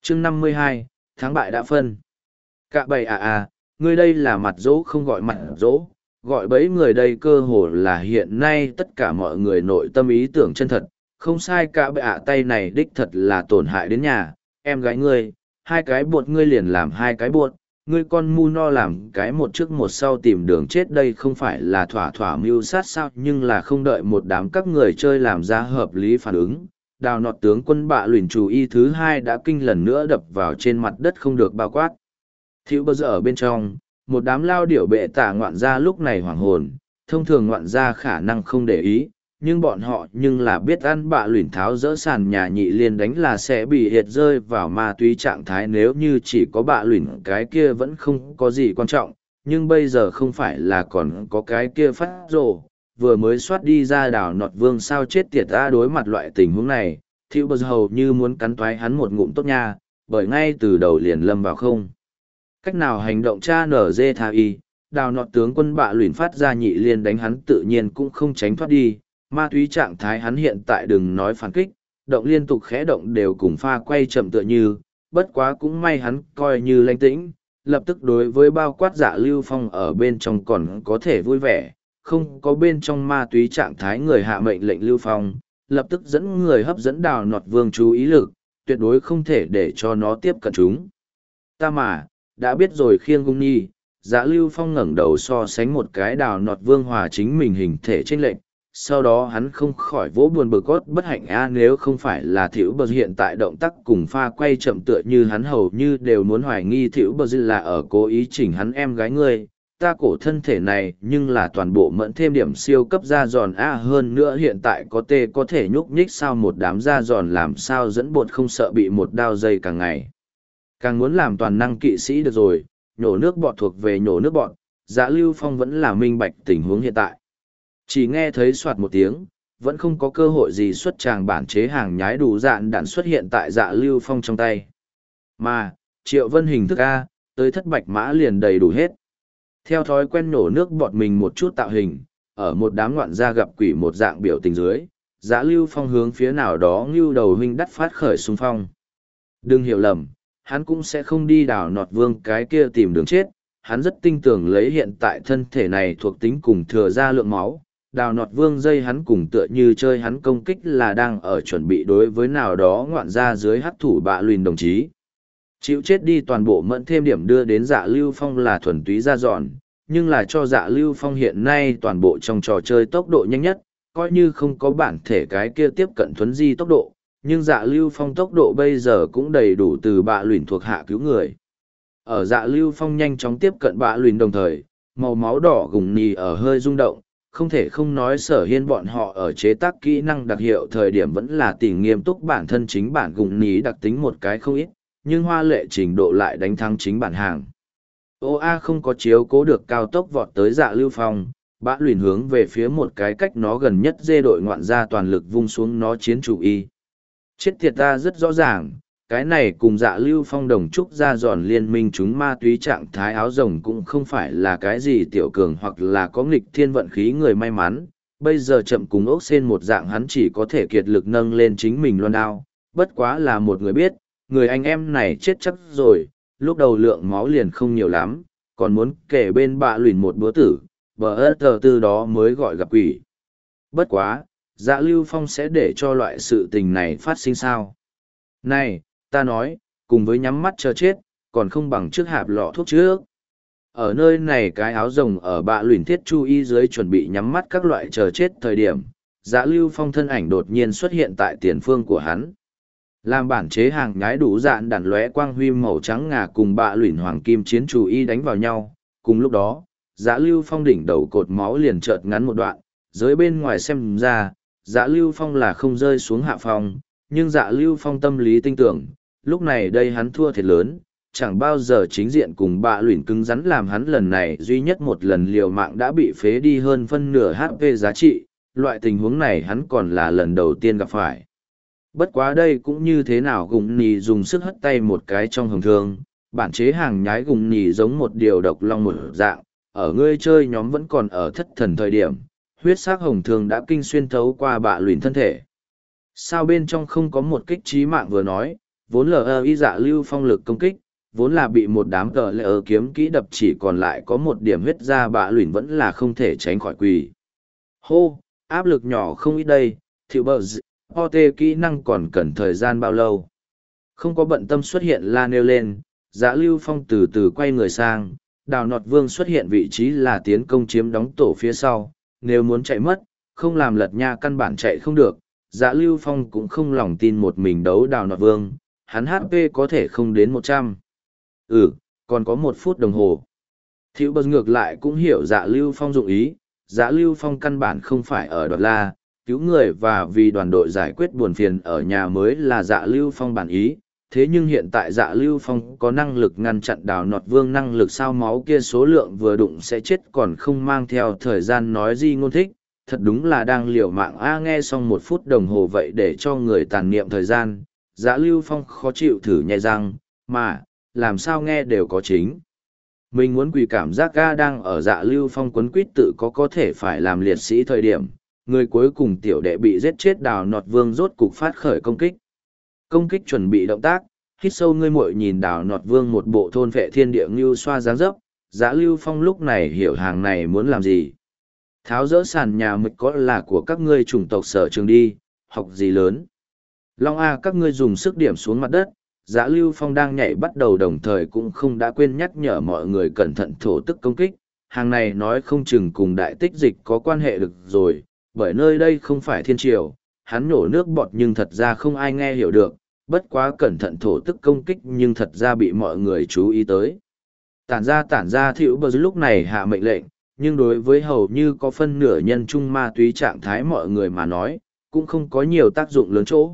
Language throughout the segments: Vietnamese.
chương 52, thắng bại đã phân. Cạ bầy ngươi đây là mặt dỗ không gọi mặt dỗ, gọi bấy người đây cơ hồ là hiện nay tất cả mọi người nội tâm ý tưởng chân thật, không sai. Cạ bầy tay này đích thật là tổn hại đến nhà, em gái ngươi, hai cái bột ngươi liền làm hai cái bột, ngươi con mu no làm cái một trước một sau tìm đường chết, đây không phải là thỏa thỏa mưu sát sao? Nhưng là không đợi một đám các người chơi làm ra hợp lý phản ứng, đào nọt tướng quân bạ luyện chủ y thứ hai đã kinh lần nữa đập vào trên mặt đất không được bao quát. Thiếu bơ giờ ở bên trong, một đám lao điểu bệ tả ngoạn gia lúc này hoảng hồn, thông thường ngoạn gia khả năng không để ý, nhưng bọn họ nhưng là biết ăn bạ luyện tháo dỡ sàn nhà nhị liên đánh là sẽ bị hiệt rơi vào ma túy trạng thái, nếu như chỉ có bạ luyện cái kia vẫn không có gì quan trọng, nhưng bây giờ không phải là còn có cái kia phát rồ, vừa mới xoát đi ra đảo nọt vương sao chết tiệt ta. Đối mặt loại tình huống này, Thiệu bờ hầu như muốn cắn toái hắn một ngụm tốt nha, bởi ngay từ đầu liền lâm vào không cách nào hành động. Cha nở dê tha y, đào nọt tướng quân bạ luyện phát ra nhị liên đánh hắn tự nhiên cũng không tránh thoát đi, ma túy trạng thái hắn hiện tại đừng nói phản kích, động liên tục khẽ động đều cùng pha quay chậm tựa như, bất quá cũng may hắn coi như lanh tĩnh, lập tức đối với bao quát Dạ Lưu Phong ở bên trong còn có thể vui vẻ, không có bên trong ma túy trạng thái người hạ mệnh lệnh Lưu Phong, lập tức dẫn người hấp dẫn đào nọt vương chú ý lực, tuyệt đối không thể để cho nó tiếp cận chúng. Ta mà, đã biết rồi khiêng cung nhi. Dạ Lưu Phong ngẩng đầu so sánh một cái đào nọt vương hòa chính mình hình thể chênh lệch, sau đó hắn không khỏi vỗ buồn bực cốt bất hạnh nếu không phải là Thiệu bờ hiện tại động tác cùng pha quay chậm tựa như hắn hầu như đều muốn hoài nghi Thiệu bờ là ở cố ý chỉnh hắn. Em gái ngươi, ta cổ thân thể này nhưng là toàn bộ mẫn thêm điểm siêu cấp da giòn hơn nữa hiện tại có tê có thể nhúc nhích sao, một đám da giòn làm sao dẫn bột không sợ bị một đao dây càng ngày càng muốn làm toàn năng kỵ sĩ được rồi. Nhổ nước bọt thuộc về nhổ nước bọt, Dạ Lưu Phong vẫn là minh bạch tình huống hiện tại. Chỉ nghe thấy soạt một tiếng, vẫn không có cơ hội gì xuất tràng, bản chế hàng nhái đủ dạn đạn xuất hiện tại Dạ Lưu Phong trong tay. Mà, Triệu Vân hình thức A, tới thất bạch mã liền đầy đủ hết. Theo thói quen nổ nước bọt mình một chút tạo hình, ở một đám ngoạn gia gặp quỷ một dạng biểu tình dưới, Dạ Lưu Phong hướng phía nào đó ngưu đầu huynh đắt phát khởi xung phong. Đừng hiểu lầm, hắn cũng sẽ không đi đào nọt vương cái kia tìm đường chết, hắn rất tin tưởng lấy hiện tại thân thể này thuộc tính cùng thừa ra lượng máu, đào nọt vương dây hắn cùng tựa như chơi hắn công kích là đang ở chuẩn bị đối với nào đó ngoạn ra dưới hắc thủ bạ lùn đồng chí. Chịu chết đi, toàn bộ mẫn thêm điểm đưa đến Dạ Lưu Phong là thuần túy ra dọn, nhưng là cho Dạ Lưu Phong hiện nay toàn bộ trong trò chơi tốc độ nhanh nhất, coi như không có bản thể cái kia tiếp cận thuấn di tốc độ, nhưng Dạ Lưu Phong tốc độ bây giờ cũng đầy đủ từ bạ lùn thuộc hạ cứu người. Ở Dạ Lưu Phong nhanh chóng tiếp cận bạ lùn đồng thời, màu máu đỏ gùng nhì ở hơi rung động, không thể không nói Sở Hiên bọn họ ở chế tác kỹ năng đặc hiệu thời điểm vẫn là tỉ nghiêm túc bản thân chính bản gùng nhì đặc tính một cái không ít, nhưng hoa lệ trình độ lại đánh thắng chính bản hàng. OA không có chiếu cố được cao tốc vọt tới Dạ Lưu Phong, bạ lùn hướng về phía một cái cách nó gần nhất dê đội ngoạn gia toàn lực vung xuống nó chiến chủ y. Chết thiệt ta rất rõ ràng, cái này cùng Dạ Lưu Phong đồng trúc ra giòn liên minh chúng ma túy trạng thái áo rồng cũng không phải là cái gì tiểu cường hoặc là có nghịch thiên vận khí người may mắn, bây giờ chậm cùng ốc sen một dạng hắn chỉ có thể kiệt lực nâng lên chính mình loan đao, bất quá là một người biết, người anh em này chết chắc rồi, lúc đầu lượng máu liền không nhiều lắm, còn muốn kể bên bạ lùn một bữa tử, bờ ớt từ đó mới gọi gặp quỷ. Bất quá, Dạ Lưu Phong sẽ để cho loại sự tình này phát sinh sao? Này, ta nói, cùng với nhắm mắt chờ chết, còn không bằng trước hạp lọ thuốc trước. Ở nơi này cái áo rồng ở bạ lùn thiết chu y dưới chuẩn bị nhắm mắt các loại chờ chết thời điểm, Dạ Lưu Phong thân ảnh đột nhiên xuất hiện tại tiền phương của hắn. Làm bản chế hàng nhái đủ dạn đạn lóe quang huy màu trắng ngà cùng bạ lùn hoàng kim chiến chu y đánh vào nhau. Cùng lúc đó, Dạ Lưu Phong đỉnh đầu cột máu liền chợt ngắn một đoạn, dưới bên ngoài xem ra, Dạ Lưu Phong là không rơi xuống hạ phong, nhưng Dạ Lưu Phong tâm lý tinh tưởng, lúc này đây hắn thua thiệt lớn, chẳng bao giờ chính diện cùng bạ luyện cứng rắn làm hắn lần này duy nhất một lần liều mạng đã bị phế đi hơn phân nửa HP giá trị, loại tình huống này hắn còn là lần đầu tiên gặp phải. Bất quá đây cũng như thế nào, gùng nì dùng sức hất tay một cái trong hồng thương, bản chế hàng nhái gùng nì giống một điều độc long một dạng, ở ngươi chơi nhóm vẫn còn ở thất thần thời điểm, huyết sắc hồng thương đã kinh xuyên thấu qua bạ luyện thân thể. Sao bên trong không có một kích trí mạng vừa nói, vốn LI Dạ Lưu Phong lực công kích, vốn là bị một đám cờ lệ kiếm kỹ đập chỉ còn lại có một điểm huyết ra bạ luyện vẫn là không thể tránh khỏi quỳ. Hô, áp lực nhỏ không ít đây, thiệu bờ OT kỹ năng còn cần thời gian bao lâu. Không có bận tâm xuất hiện la nêu lên, Dạ Lưu Phong từ từ quay người sang, Đào Nọt Vương xuất hiện vị trí là tiến công chiếm đóng tổ phía sau, nếu muốn chạy mất, không làm lật nha căn bản chạy không được. Dạ Lưu Phong cũng không lòng tin một mình đấu Đào Nọt Vương, hắn HP có thể không đến 100. Còn có 1 phút đồng hồ. Thiệu bật ngược lại cũng hiểu Dạ Lưu Phong dụng ý, Dạ Lưu Phong căn bản không phải ở đoạt la, cứu người và vì đoàn đội giải quyết buồn phiền ở nhà mới là Dạ Lưu Phong bản ý. Thế nhưng hiện tại Dạ Lưu Phong có năng lực ngăn chặn Đào Nọt Vương, năng lực sao máu kia số lượng vừa đụng sẽ chết còn không mang theo thời gian nói gì ngôn thích, thật đúng là đang liều mạng nghe xong 1 phút đồng hồ vậy để cho người tàn niệm thời gian, Dạ Lưu Phong khó chịu thử nhẹ răng, mà, làm sao nghe đều có chính. Mình muốn quỳ cảm giác đang ở Dạ Lưu Phong quấn quýt tự có thể phải làm liệt sĩ thời điểm, người cuối cùng tiểu đệ bị giết chết Đào Nọt Vương rốt cục phát khởi công kích. Công kích chuẩn bị động tác, hít sâu ngươi muội nhìn Đào Nọt Vương một bộ thôn vệ thiên địa ngưu xoa dáng dấp, Dạ Lưu Phong lúc này hiểu hàng này muốn làm gì. Tháo dỡ sàn nhà mịch có là của các ngươi chủng tộc sở trường đi, học gì lớn. Long A các ngươi dùng sức điểm xuống mặt đất, Dạ Lưu Phong đang nhảy bắt đầu đồng thời cũng không đã quên nhắc nhở mọi người cẩn thận thổ tức công kích. Hàng này nói không chừng cùng đại tích dịch có quan hệ được rồi, bởi nơi đây không phải thiên triều, hắn nổ nước bọt nhưng thật ra không ai nghe hiểu được, bất quá cẩn thận thổ tức công kích nhưng thật ra bị mọi người chú ý tới. Tản ra Thiệu bờ lúc này hạ mệnh lệnh, nhưng đối với hầu như có phân nửa nhân trung ma túy trạng thái mọi người mà nói, cũng không có nhiều tác dụng lớn chỗ.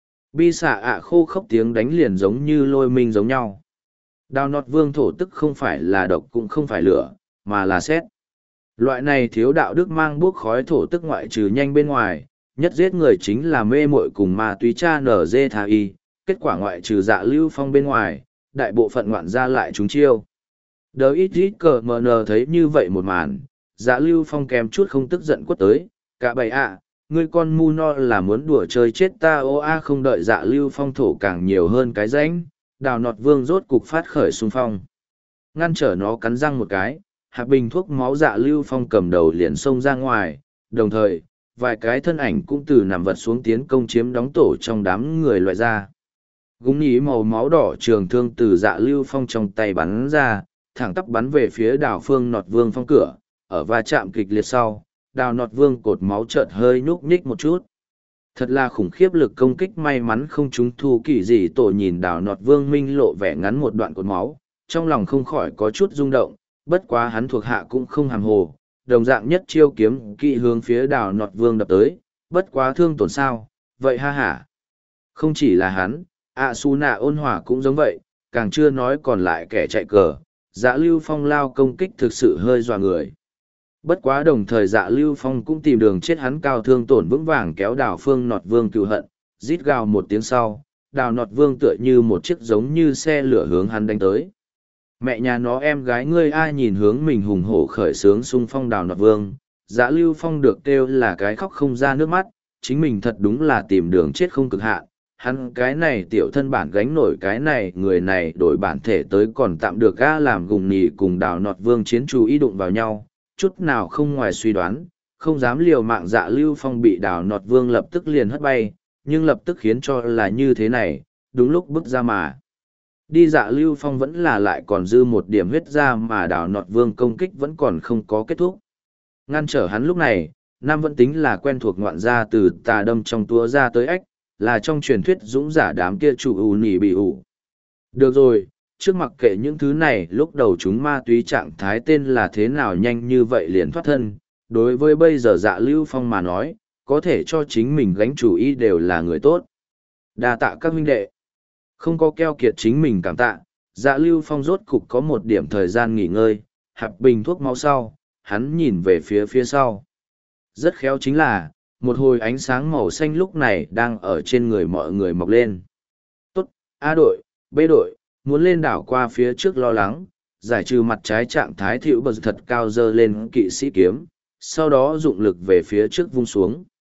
Bi xạ khô khốc tiếng đánh liền giống như lôi minh giống nhau. Đào Nọt Vương thổ tức không phải là độc cũng không phải lửa, mà là sét. Loại này thiếu đạo đức mang buốc khói thổ tức ngoại trừ nhanh bên ngoài, nhất giết người chính là mê muội cùng ma túy cha nở dê thà y, kết quả ngoại trừ Dạ Lưu Phong bên ngoài, đại bộ phận ngoạn ra lại trúng chiêu. Đờ ít ít cờ mờ nờ thấy như vậy một màn, Dạ Lưu Phong kèm chút không tức giận quất tới, cả bầy ngươi con mu no là muốn đùa chơi chết ta không đợi Dạ Lưu Phong thổ càng nhiều hơn cái rãnh, Đào Nọt Vương rốt cục phát khởi xung phong. Ngăn trở nó cắn răng một cái, hạt bình thuốc máu Dạ Lưu Phong cầm đầu liền xông ra ngoài, đồng thời, vài cái thân ảnh cũng từ nằm vật xuống tiến công chiếm đóng tổ trong đám người loại ra. Gúng nhí màu máu đỏ trường thương từ Dạ Lưu Phong trong tay bắn ra, thẳng tắp bắn về phía Đào Phương Nọt Vương Phong cửa, ở va chạm kịch liệt sau, Đào Nọt Vương cột máu chợt hơi nhúc nhích một chút. Thật là khủng khiếp lực công kích, may mắn không trúng thu kỳ gì. Tổ nhìn Đào Nọt Vương minh lộ vẻ ngắn một đoạn cột máu, trong lòng không khỏi có chút rung động, bất quá hắn thuộc hạ cũng không hàm hồ, đồng dạng nhất chiêu kiếm kỵ hướng phía Đào Nọt Vương đập tới, bất quá thương tổn sao, vậy ha hả. Không chỉ là hắn, Su Nạ Ôn Hòa cũng giống vậy, càng chưa nói còn lại kẻ chạy cờ, Dạ Lưu Phong lao công kích thực sự hơi dọa người. Bất quá đồng thời Dạ Lưu Phong cũng tìm đường chết, hắn cao thương tổn vững vàng kéo Đào Phương Nọt Vương cựu hận, rít gào một tiếng sau, Đào Nọt Vương tựa như một chiếc giống như xe lửa hướng hắn đánh tới. Mẹ nhà nó em gái ngươi ai nhìn hướng mình hùng hổ khởi sướng xung phong Đào Nọt Vương, Dạ Lưu Phong được kêu là cái khóc không ra nước mắt, chính mình thật đúng là tìm đường chết không cực hạn. Hắn cái này tiểu thân bản gánh nổi cái này, người này đổi bản thể tới còn tạm được làm gùng nì cùng Đào Nọt Vương chiến chú ý đụng vào nhau, chút nào không ngoài suy đoán, không dám liều mạng. Dạ Lưu Phong bị Đào Nọt Vương lập tức liền hất bay, nhưng lập tức khiến cho là như thế này, đúng lúc bước ra mà. Đi Dạ Lưu Phong vẫn là lại còn dư một điểm huyết ra mà Đào Nọt Vương công kích vẫn còn không có kết thúc. Ngăn trở hắn lúc này, Nam vẫn tính là quen thuộc ngoạn gia từ tà đâm trong túa ra tới ếch, là trong truyền thuyết dũng giả đám kia chủ ủ nỉ bị ủ. Được rồi, trước mặc kệ những thứ này lúc đầu chúng ma túy trạng thái tên là thế nào nhanh như vậy liền thoát thân, đối với bây giờ Dạ Lưu Phong mà nói, có thể cho chính mình gánh chủ ý đều là người tốt. Đa tạ các huynh đệ. Không có keo kiệt chính mình cảm tạ, Dạ Lưu Phong rốt cục có một điểm thời gian nghỉ ngơi, hạp bình thuốc máu sau, hắn nhìn về phía sau. Rất khéo chính là, một hồi ánh sáng màu xanh lúc này đang ở trên người mọi người mọc lên. Tốt, A đội, B đội, muốn lên đảo qua phía trước lo lắng, giải trừ mặt trái trạng thái Thiệu bờ thật cao dơ lên kỵ sĩ kiếm, sau đó dụng lực về phía trước vung xuống.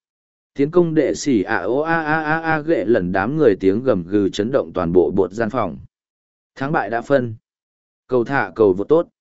Tiến công đệ sĩ ạ ô a a a a ghệ lần đám người tiếng gầm gừ chấn động toàn bộ bột gian phòng. Thắng bại đã phân. Cầu thả cầu vượt tốt.